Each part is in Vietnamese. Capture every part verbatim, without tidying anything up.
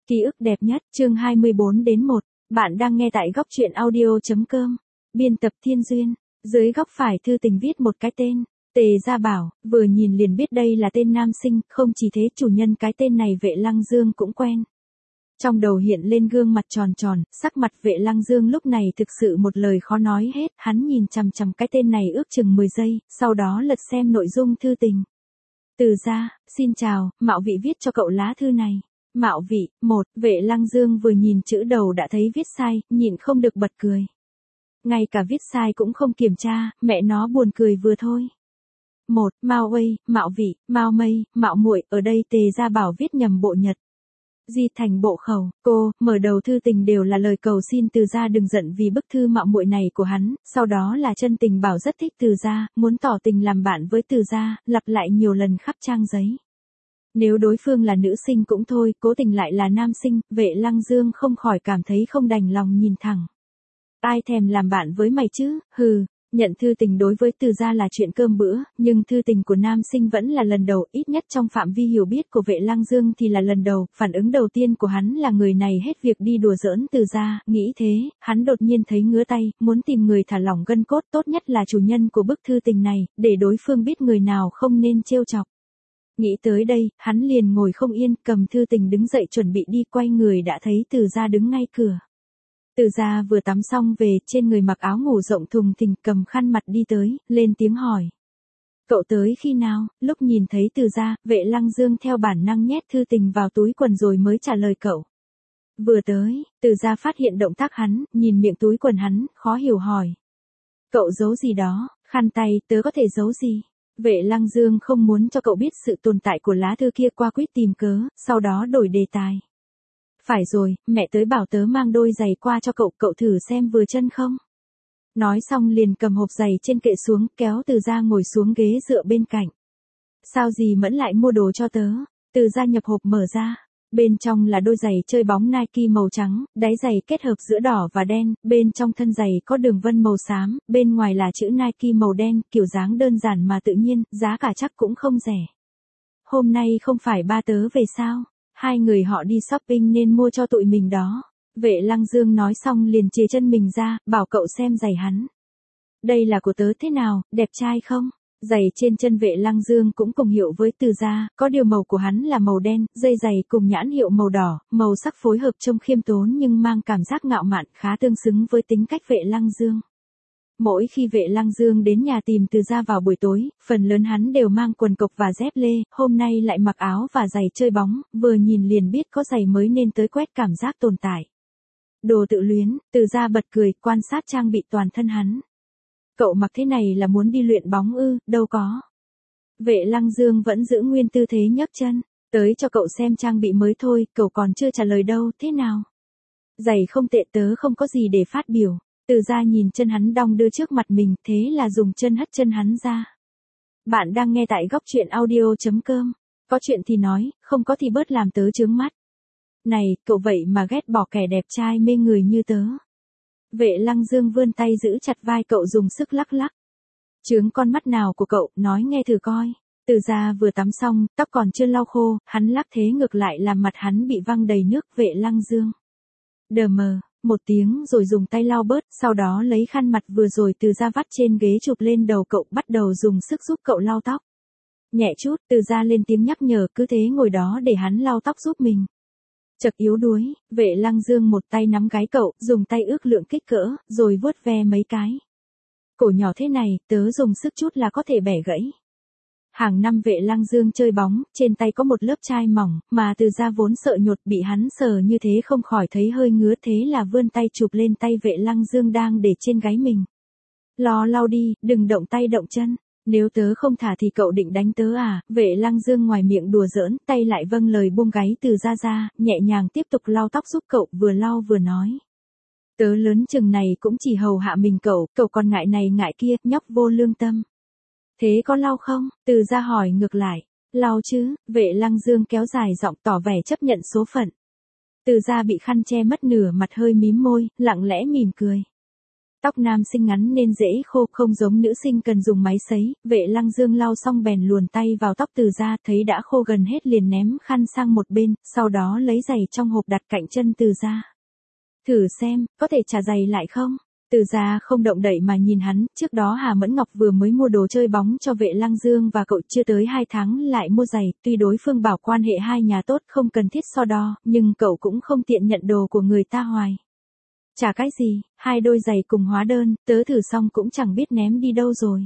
Ký ức đẹp nhất, chương hai mươi bốn đến một. Bạn đang nghe tại góc truyện audio.com. Biên tập Thiên Duyên. Dưới góc phải thư tình viết một cái tên. Tề Gia Bảo, vừa nhìn liền biết đây là tên nam sinh, không chỉ thế chủ nhân cái tên này Vệ Lăng Dương cũng quen. Trong đầu hiện lên gương mặt tròn tròn, sắc mặt Vệ Lăng Dương lúc này thực sự một lời khó nói hết, hắn nhìn chằm chằm cái tên này ước chừng mười giây, sau đó lật xem nội dung thư tình. Từ Gia, xin chào, Mạo Vị viết cho cậu lá thư này. Mạo Vị, một, Vệ Lăng Dương vừa nhìn chữ đầu đã thấy viết sai, nhịn không được bật cười. Ngay cả viết sai cũng không kiểm tra, mẹ nó buồn cười vừa thôi. Một, Mao Uây, Mạo Vị, Mao Mây, Mạo Muội, ở đây Tề Gia Bảo viết nhầm bộ nhật. Di thành bộ khẩu, cô, mở đầu thư tình đều là lời cầu xin Từ Gia đừng giận vì bức thư mạo muội này của hắn, sau đó là chân tình bảo rất thích Từ Gia, muốn tỏ tình làm bạn với Từ Gia, lặp lại nhiều lần khắp trang giấy. Nếu đối phương là nữ sinh cũng thôi, cố tình lại là nam sinh, Vệ Lăng Dương không khỏi cảm thấy không đành lòng nhìn thẳng. Ai thèm làm bạn với mày chứ, hừ. Nhận thư tình đối với Từ Gia là chuyện cơm bữa, nhưng thư tình của nam sinh vẫn là lần đầu, ít nhất trong phạm vi hiểu biết của Vệ Lăng Dương thì là lần đầu, phản ứng đầu tiên của hắn là người này hết việc đi đùa giỡn Từ Gia, nghĩ thế, hắn đột nhiên thấy ngứa tay, muốn tìm người thả lỏng gân cốt, tốt nhất là chủ nhân của bức thư tình này, để đối phương biết người nào không nên trêu chọc. Nghĩ tới đây, hắn liền ngồi không yên, cầm thư tình đứng dậy chuẩn bị đi, quay người đã thấy Từ Gia đứng ngay cửa. Từ Gia vừa tắm xong về, trên người mặc áo ngủ rộng thùng thình, cầm khăn mặt đi tới, lên tiếng hỏi. Cậu tới khi nào? Lúc nhìn thấy Từ Gia, Vệ Lăng Dương theo bản năng nhét thư tình vào túi quần rồi mới trả lời cậu. Vừa tới, Từ Gia phát hiện động tác hắn, nhìn miệng túi quần hắn, khó hiểu hỏi. Cậu giấu gì đó, khăn tay, tớ có thể giấu gì? Vệ Lăng Dương không muốn cho cậu biết sự tồn tại của lá thư kia, qua quyết tìm cớ, sau đó đổi đề tài. Phải rồi, mẹ tới bảo tớ mang đôi giày qua cho cậu, cậu thử xem vừa chân không? Nói xong liền cầm hộp giày trên kệ xuống, kéo Từ Gia ngồi xuống ghế dựa bên cạnh. Sao gì Mẫn lại mua đồ cho tớ? Từ Gia nhập hộp mở ra. Bên trong là đôi giày chơi bóng Nike màu trắng, đáy giày kết hợp giữa đỏ và đen, bên trong thân giày có đường vân màu xám, bên ngoài là chữ Nike màu đen, kiểu dáng đơn giản mà tự nhiên, giá cả chắc cũng không rẻ. Hôm nay không phải ba tớ về sao? Hai người họ đi shopping nên mua cho tụi mình đó. Vệ Lăng Dương nói xong liền chìa chân mình ra, bảo cậu xem giày hắn. Đây là của tớ thế nào, đẹp trai không? Giày trên chân Vệ Lăng Dương cũng cùng hiệu với Từ Gia, có điều màu của hắn là màu đen, dây giày cùng nhãn hiệu màu đỏ, màu sắc phối hợp trông khiêm tốn nhưng mang cảm giác ngạo mạn, khá tương xứng với tính cách Vệ Lăng Dương. Mỗi khi Vệ Lăng Dương đến nhà tìm Từ Gia vào buổi tối, phần lớn hắn đều mang quần cộc và dép lê, hôm nay lại mặc áo và giày chơi bóng, vừa nhìn liền biết có giày mới nên tới quét cảm giác tồn tại. Đồ tự luyến, Từ Gia bật cười, quan sát trang bị toàn thân hắn. Cậu mặc thế này là muốn đi luyện bóng ư, đâu có. Vệ Lăng Dương vẫn giữ nguyên tư thế nhấc chân, tới cho cậu xem trang bị mới thôi, cậu còn chưa trả lời đâu, thế nào? Giày không tệ, tớ không có gì để phát biểu. Từ Gia nhìn chân hắn đong đưa trước mặt mình, thế là dùng chân hất chân hắn ra. Bạn đang nghe tại góc truyện audio.com. Có chuyện thì nói, không có thì bớt làm tớ chướng mắt. Này, cậu vậy mà ghét bỏ kẻ đẹp trai mê người như tớ. Vệ Lăng Dương vươn tay giữ chặt vai cậu dùng sức lắc lắc. Chướng con mắt nào của cậu, nói nghe thử coi. Từ Gia vừa tắm xong, tóc còn chưa lau khô, hắn lắc thế ngược lại làm mặt hắn bị văng đầy nước. Vệ Lăng Dương đờ mờ một tiếng rồi dùng tay lau bớt, sau đó lấy khăn mặt vừa rồi Từ Gia vắt trên ghế chụp lên đầu cậu, bắt đầu dùng sức giúp cậu lau tóc. Nhẹ chút, Từ Gia lên tiếng nhắc nhở, cứ thế ngồi đó để hắn lau tóc giúp mình. Chật yếu đuối, Vệ Lăng Dương một tay nắm gáy cậu, dùng tay ước lượng kích cỡ, rồi vuốt ve mấy cái. Cổ nhỏ thế này, tớ dùng sức chút là có thể bẻ gãy. Hàng năm Vệ Lăng Dương chơi bóng, trên tay có một lớp chai mỏng, mà Từ Gia vốn sợ nhột, bị hắn sờ như thế không khỏi thấy hơi ngứa, thế là vươn tay chụp lên tay Vệ Lăng Dương đang để trên gáy mình. Lo lau đi, đừng động tay động chân, nếu tớ không thả thì cậu định đánh tớ à? Vệ Lăng Dương ngoài miệng đùa giỡn, tay lại vâng lời buông gáy Từ Gia ra, nhẹ nhàng tiếp tục lau tóc giúp cậu, vừa lau vừa nói. Tớ lớn chừng này cũng chỉ hầu hạ mình cậu, cậu còn ngại này ngại kia, nhóc vô lương tâm. Thế có lau không? Từ Gia hỏi ngược lại. Lau chứ, Vệ Lăng Dương kéo dài giọng tỏ vẻ chấp nhận số phận. Từ Gia bị khăn che mất nửa mặt hơi mím môi, lặng lẽ mỉm cười. Tóc nam sinh ngắn nên dễ khô, không giống nữ sinh cần dùng máy sấy. Vệ Lăng Dương lau xong bèn luồn tay vào tóc Từ Gia, thấy đã khô gần hết liền ném khăn sang một bên, sau đó lấy giày trong hộp đặt cạnh chân Từ Gia. Thử xem, có thể trả giày lại không? Từ Gia không động đậy mà nhìn hắn, trước đó Hà Mẫn Ngọc vừa mới mua đồ chơi bóng cho Vệ Lăng Dương và cậu chưa tới hai tháng lại mua giày, tuy đối phương bảo quan hệ hai nhà tốt không cần thiết so đo, nhưng cậu cũng không tiện nhận đồ của người ta hoài. Trả cái gì, hai đôi giày cùng hóa đơn, tớ thử xong cũng chẳng biết ném đi đâu rồi.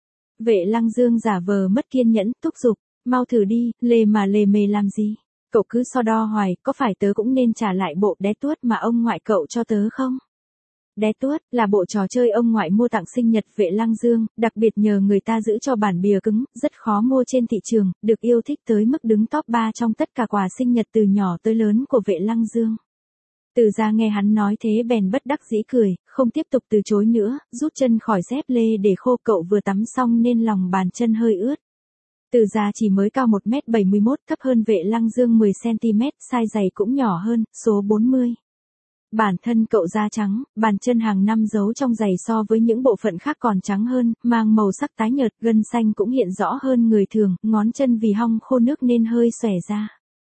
Vệ Lăng Dương giả vờ mất kiên nhẫn, thúc giục, mau thử đi, lề mà lề mề làm gì? Cậu cứ so đo hoài, có phải tớ cũng nên trả lại bộ đé tuốt mà ông ngoại cậu cho tớ không? Đé tuốt là bộ trò chơi ông ngoại mua tặng sinh nhật Vệ Lăng Dương, đặc biệt nhờ người ta giữ cho bản bìa cứng, rất khó mua trên thị trường, được yêu thích tới mức đứng top ba trong tất cả quà sinh nhật từ nhỏ tới lớn của Vệ Lăng Dương. Từ Gia nghe hắn nói thế bèn bất đắc dĩ cười, không tiếp tục từ chối nữa, rút chân khỏi dép lê để khô, cậu vừa tắm xong nên lòng bàn chân hơi ướt. Từ Gia chỉ mới cao một mét bảy mươi mốt, thấp hơn Vệ Lăng Dương mười xăng-ti-mét, size giày cũng nhỏ hơn, số bốn mươi. Bản thân cậu da trắng, bàn chân hàng năm giấu trong giày so với những bộ phận khác còn trắng hơn, mang màu sắc tái nhợt, gân xanh cũng hiện rõ hơn người thường, ngón chân vì hong khô nước nên hơi xòe ra.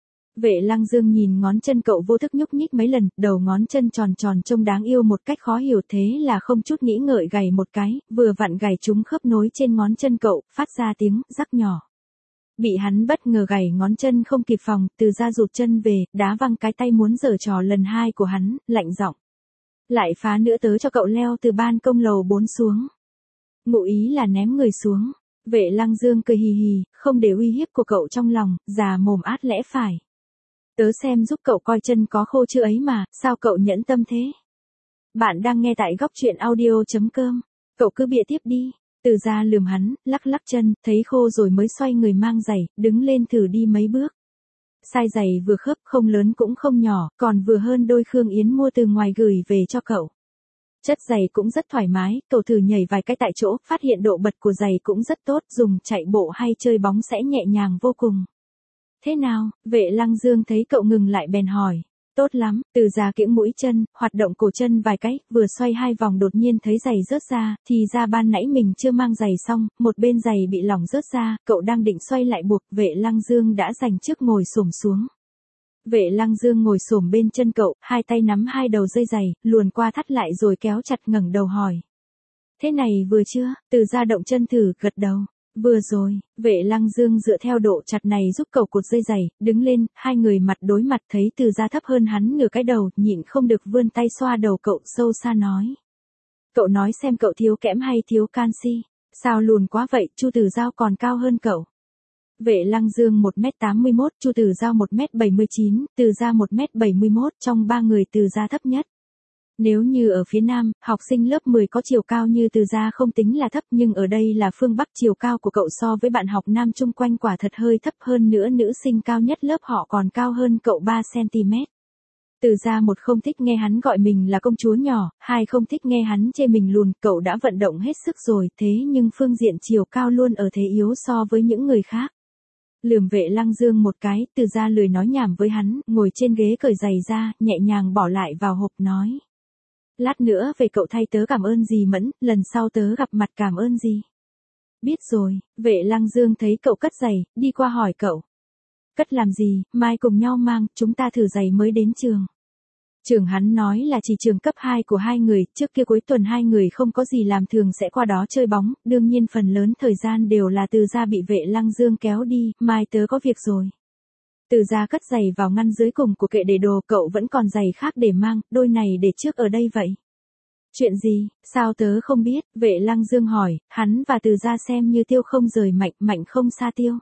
Vệ Lăng Dương nhìn ngón chân cậu vô thức nhúc nhích mấy lần, đầu ngón chân tròn tròn trông đáng yêu một cách khó hiểu, thế là không chút nghĩ ngợi gảy một cái, vừa vặn gảy trúng khớp nối trên ngón chân cậu, phát ra tiếng rắc nhỏ. Bị hắn bất ngờ gảy ngón chân không kịp phòng, Từ Gia rụt chân về, đá văng cái tay muốn giở trò lần hai của hắn, lạnh giọng. Lại phá nữa tớ cho cậu leo từ ban công lầu bốn xuống. Ngụ ý là ném người xuống. Vệ Lăng Dương cười hì hì, không để uy hiếp của cậu trong lòng, già mồm át lẽ phải. Tớ xem giúp cậu coi chân có khô chưa ấy mà, sao cậu nhẫn tâm thế? Bạn đang nghe tại góc truyện audio chấm com. Cậu cứ bịa tiếp đi. Từ Gia lườm hắn, lắc lắc chân, thấy khô rồi mới xoay người mang giày, đứng lên thử đi mấy bước. Size giày vừa khớp, không lớn cũng không nhỏ, còn vừa hơn đôi Khương Yến mua từ ngoài gửi về cho cậu. Chất giày cũng rất thoải mái, cậu thử nhảy vài cái tại chỗ, phát hiện độ bật của giày cũng rất tốt, dùng chạy bộ hay chơi bóng sẽ nhẹ nhàng vô cùng. Thế nào? Vệ Lăng Dương thấy cậu ngừng lại bèn hỏi. Tốt lắm. Từ Gia kiễng mũi chân, hoạt động cổ chân vài cái, vừa xoay hai vòng đột nhiên thấy giày rớt ra, thì ra ban nãy mình chưa mang giày xong, một bên giày bị lỏng rớt ra, cậu đang định xoay lại buộc, Vệ Lăng Dương đã giành trước ngồi xổm xuống. Vệ Lăng Dương ngồi xổm bên chân cậu, hai tay nắm hai đầu dây giày, luồn qua thắt lại rồi kéo chặt, ngẩng đầu hỏi. Thế này vừa chưa? Từ Gia động chân thử, gật đầu. Vừa rồi, Vệ Lăng Dương dựa theo độ chặt này giúp cậu cột dây giày, đứng lên, hai người mặt đối mặt thấy Từ Gia thấp hơn hắn nửa cái đầu, nhịn không được vươn tay xoa đầu cậu, sâu xa nói. Cậu nói xem cậu thiếu kẽm hay thiếu canxi, sao lùn quá vậy, Chu Tử Giao còn cao hơn cậu. Vệ Lăng Dương một mét tám mươi mốt, Chu Tử Giao một mét bảy mươi chín, Từ Gia một mét bảy mươi mốt, trong ba người Từ Gia thấp nhất. Nếu như ở phía Nam, học sinh lớp mười có chiều cao như Từ Gia không tính là thấp, nhưng ở đây là phương Bắc, chiều cao của cậu so với bạn học Nam chung quanh quả thật hơi thấp, hơn nữa nữ sinh cao nhất lớp họ còn cao hơn cậu ba xăng-ti-mét. Từ Gia một không thích nghe hắn gọi mình là công chúa nhỏ, hai không thích nghe hắn chê mình lùn, cậu đã vận động hết sức rồi, thế nhưng phương diện chiều cao luôn ở thế yếu so với những người khác. Lườm Vệ Lăng Dương một cái, Từ Gia lười nói nhảm với hắn, ngồi trên ghế cởi giày ra, nhẹ nhàng bỏ lại vào hộp nói. Lát nữa về cậu thay tớ cảm ơn dì Mẫn, lần sau tớ gặp mặt cảm ơn dì. Biết rồi. Vệ Lăng Dương thấy cậu cất giày, đi qua hỏi cậu. Cất làm gì, mai cùng nhau mang, chúng ta thử giày mới đến trường. Trường hắn nói là chỉ trường cấp hai của hai người, trước kia cuối tuần hai người không có gì làm thường sẽ qua đó chơi bóng, đương nhiên phần lớn thời gian đều là Từ Gia bị Vệ Lăng Dương kéo đi, mai tớ có việc rồi. Từ Gia cất giày vào ngăn dưới cùng của kệ để đồ, cậu vẫn còn giày khác để mang, đôi này để trước ở đây vậy. Chuyện gì, sao tớ không biết, Vệ Lăng Dương hỏi, hắn và Từ Gia xem như tiêu không rời Mạnh, Mạnh không xa tiêu.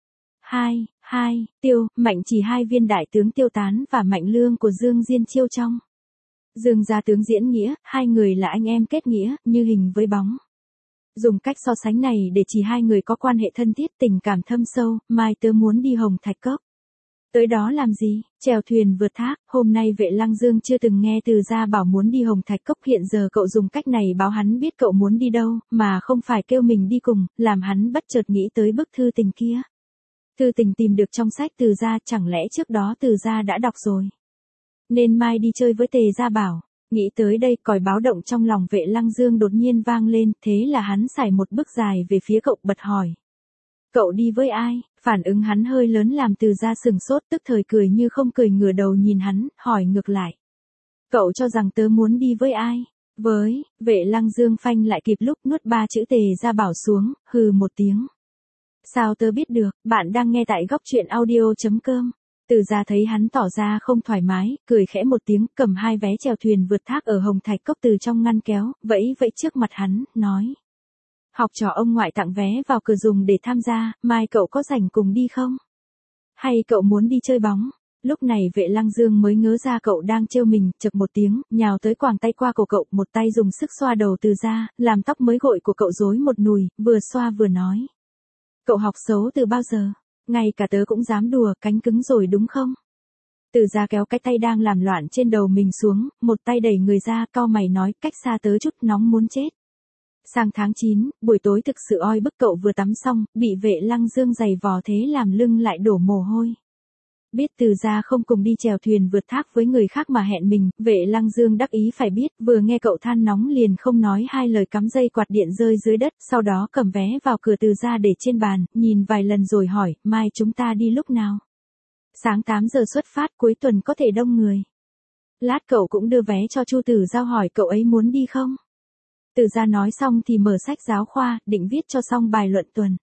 Hai, hai, tiêu, Mạnh chỉ hai viên đại tướng Tiêu Tán và Mạnh Lương của Dương Diên Chiêu trong. Dương gia tướng Diễn Nghĩa, hai người là anh em kết nghĩa, như hình với bóng. Dùng cách so sánh này để chỉ hai người có quan hệ thân thiết, tình cảm thâm sâu, mai tớ muốn đi Hồng Thạch Cốc. Tới đó làm gì? Chèo thuyền vượt thác, hôm nay Vệ Lăng Dương chưa từng nghe Từ Gia bảo muốn đi Hồng Thạch Cốc, hiện giờ cậu dùng cách này báo hắn biết cậu muốn đi đâu, mà không phải kêu mình đi cùng, làm hắn bất chợt nghĩ tới bức thư tình kia. Thư tình tìm được trong sách Từ Gia, chẳng lẽ trước đó Từ Gia đã đọc rồi? Nên mai đi chơi với Tề Gia Bảo. Nghĩ tới đây còi báo động trong lòng Vệ Lăng Dương đột nhiên vang lên, thế là hắn sải một bước dài về phía cậu bật hỏi. Cậu đi với ai? Phản ứng hắn hơi lớn làm Từ Gia sừng sốt, tức thời cười như không cười, ngửa đầu nhìn hắn, hỏi ngược lại. Cậu cho rằng tớ muốn đi với ai? Với, Vệ Lăng Dương phanh lại kịp lúc nuốt ba chữ Tề Gia Bảo xuống, hừ một tiếng. Sao tớ biết được, bạn đang nghe tại góc truyện audio.com. Từ Gia thấy hắn tỏ ra không thoải mái, cười khẽ một tiếng, cầm hai vé chèo thuyền vượt thác ở Hồng Thạch Cốc từ trong ngăn kéo, vẫy vẫy trước mặt hắn, nói. Học trò ông ngoại tặng vé vào cửa dùng để tham gia, mai cậu có rảnh cùng đi không? Hay cậu muốn đi chơi bóng? Lúc này Vệ Lăng Dương mới ngớ ra cậu đang trêu mình, chực một tiếng, nhào tới quàng tay qua cổ cậu, một tay dùng sức xoa đầu Từ Gia, làm tóc mới gội của cậu rối một nùi, vừa xoa vừa nói. Cậu học xấu từ bao giờ? Ngay cả tớ cũng dám đùa, cánh cứng rồi đúng không? Từ Gia kéo cái tay đang làm loạn trên đầu mình xuống, một tay đẩy người ra, cau mày nói, cách xa tớ chút, nóng muốn chết. Sang tháng chín, buổi tối thực sự oi bức, cậu vừa tắm xong, bị Vệ Lăng Dương giày vò thế làm lưng lại đổ mồ hôi. Biết Từ Gia không cùng đi chèo thuyền vượt thác với người khác mà hẹn mình, Vệ Lăng Dương đắc ý phải biết, vừa nghe cậu than nóng liền không nói hai lời cắm dây quạt điện rơi dưới đất, sau đó cầm vé vào cửa Từ Gia để trên bàn, nhìn vài lần rồi hỏi, mai chúng ta đi lúc nào? Sáng tám giờ xuất phát, cuối tuần có thể đông người. Lát cậu cũng đưa vé cho Chu Tử Giao, hỏi cậu ấy muốn đi không? Từ Gia nói xong thì mở sách giáo khoa, định viết cho xong bài luận tuần.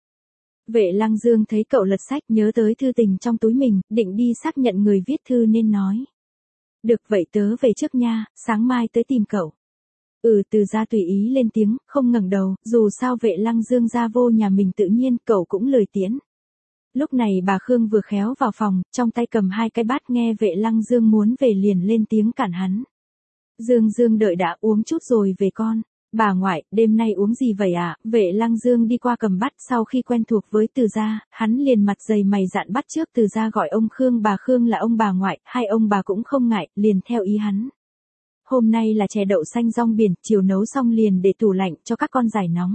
Vệ Lăng Dương thấy cậu lật sách, nhớ tới thư tình trong túi mình, định đi xác nhận người viết thư nên nói. Được vậy tớ về trước nha, sáng mai tới tìm cậu. Ừ, Từ Gia tùy ý lên tiếng, không ngẩng đầu, dù sao Vệ Lăng Dương ra vô nhà mình tự nhiên, cậu cũng lười tiễn. Lúc này bà Khương vừa khéo vào phòng, trong tay cầm hai cái bát, nghe Vệ Lăng Dương muốn về liền lên tiếng cản hắn. Dương Dương đợi đã, uống chút rồi về con. Bà ngoại, đêm nay uống gì vậy ạ? À? Vệ Lăng Dương đi qua cầm bát, sau khi quen thuộc với Từ Gia, hắn liền mặt dày mày dạn bắt trước Từ Gia gọi ông Khương bà Khương là ông bà ngoại, hai ông bà cũng không ngại, liền theo ý hắn. Hôm nay là chè đậu xanh rong biển, chiều nấu xong liền để tủ lạnh cho các con giải nóng.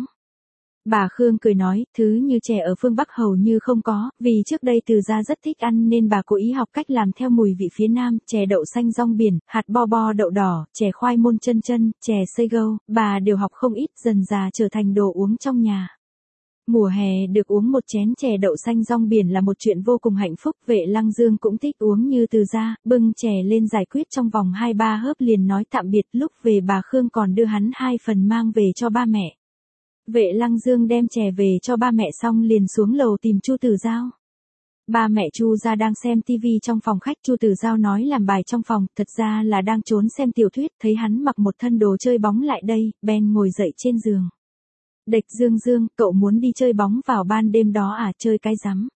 Bà Khương cười nói, thứ như chè ở phương Bắc hầu như không có, vì trước đây Từ Gia rất thích ăn nên bà cố ý học cách làm theo mùi vị phía Nam, chè đậu xanh rong biển, hạt bo bo đậu đỏ, chè khoai môn chân chân, chè xây gâu, bà đều học không ít, dần dà trở thành đồ uống trong nhà. Mùa hè được uống một chén chè đậu xanh rong biển là một chuyện vô cùng hạnh phúc, Vệ Lăng Dương cũng thích uống như Từ Gia, bưng chè lên giải quyết trong vòng hai ba hớp liền nói tạm biệt, lúc về bà Khương còn đưa hắn hai phần mang về cho ba mẹ. Vệ Lăng Dương đem chè về cho ba mẹ xong liền xuống lầu tìm Chu Tử Giao. Ba mẹ Chu gia đang xem tivi trong phòng khách, Chu Tử Giao nói làm bài trong phòng, thật ra là đang trốn xem tiểu thuyết, thấy hắn mặc một thân đồ chơi bóng lại đây, bèn ngồi dậy trên giường. Địch Dương Dương, cậu muốn đi chơi bóng vào ban đêm đó à, chơi cái rắm.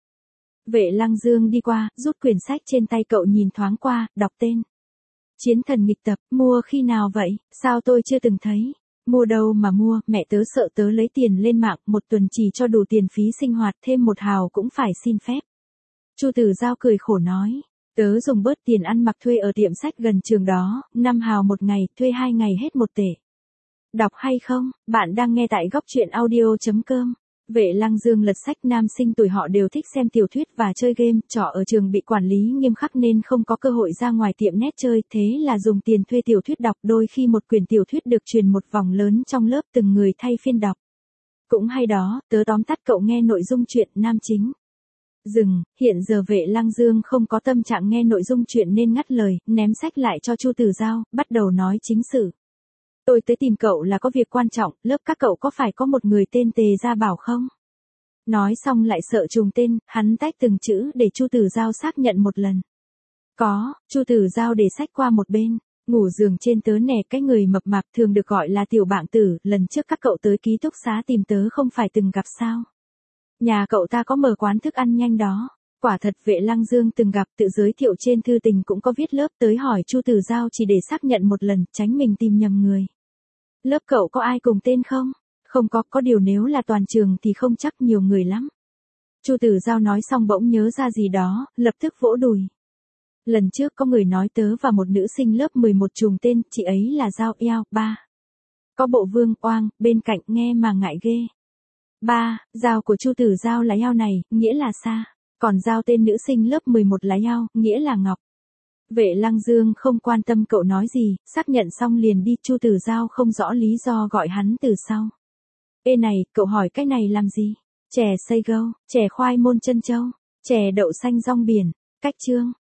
Vệ Lăng Dương đi qua, rút quyển sách trên tay cậu nhìn thoáng qua, đọc tên. Chiến thần nghịch tập, mua khi nào vậy, sao tôi chưa từng thấy. Mua đâu mà mua, mẹ tớ sợ tớ lấy tiền lên mạng, một tuần chỉ cho đủ tiền phí sinh hoạt, thêm một hào cũng phải xin phép. Chu Tử Giao cười khổ nói, tớ dùng bớt tiền ăn mặc thuê ở tiệm sách gần trường đó, năm hào một ngày, thuê hai ngày hết một tể. Đọc hay không, bạn đang nghe tại góc truyện audio.com. Vệ Lăng Dương lật sách, nam sinh tuổi họ đều thích xem tiểu thuyết và chơi game, trọ ở trường bị quản lý nghiêm khắc nên không có cơ hội ra ngoài tiệm net chơi, thế là dùng tiền thuê tiểu thuyết đọc, đôi khi một quyển tiểu thuyết được truyền một vòng lớn trong lớp, từng người thay phiên đọc. Cũng hay đó, tớ tóm tắt cậu nghe nội dung truyện, nam chính. Dừng, hiện giờ Vệ Lăng Dương không có tâm trạng nghe nội dung truyện nên ngắt lời, ném sách lại cho Chu Tử Giao, bắt đầu nói chính sự. Tôi tới tìm cậu là có việc quan trọng, lớp các cậu có phải có một người tên Tề Gia Bảo không? Nói xong lại sợ trùng tên, hắn tách từng chữ để Chu Tử Giao xác nhận một lần. Có, Chu Tử Giao để sách qua một bên, ngủ giường trên tớ nè, cái người mập mạp thường được gọi là Tiểu Bạng Tử, lần trước các cậu tới ký túc xá tìm tớ không phải từng gặp sao? Nhà cậu ta có mở quán thức ăn nhanh đó. Quả thật Vệ Lăng Dương từng gặp, tự giới thiệu trên thư tình cũng có viết lớp, tới hỏi Chu Tử Giao chỉ để xác nhận một lần, tránh mình tìm nhầm người. Lớp cậu có ai cùng tên không? Không có, có điều nếu là toàn trường thì không chắc, nhiều người lắm. Chu Tử Giao nói xong bỗng nhớ ra gì đó, lập tức vỗ đùi. Lần trước có người nói tớ và một nữ sinh lớp mười một trùng tên, chị ấy là Giao Eo, ba. Có bộ Vương Oang, bên cạnh nghe mà ngại ghê. Ba, Giao của Chu Tử Giao là Eo này, nghĩa là xa. Còn Giao tên nữ sinh lớp mười một là Eo, nghĩa là Ngọc. Vệ Lăng Dương không quan tâm cậu nói gì, xác nhận xong liền đi. Chu Tử Giao không rõ lý do gọi hắn từ sau. Ê này, cậu hỏi cái này làm gì? Chè xay gâu, chè khoai môn chân châu, chè đậu xanh rong biển, cách chương.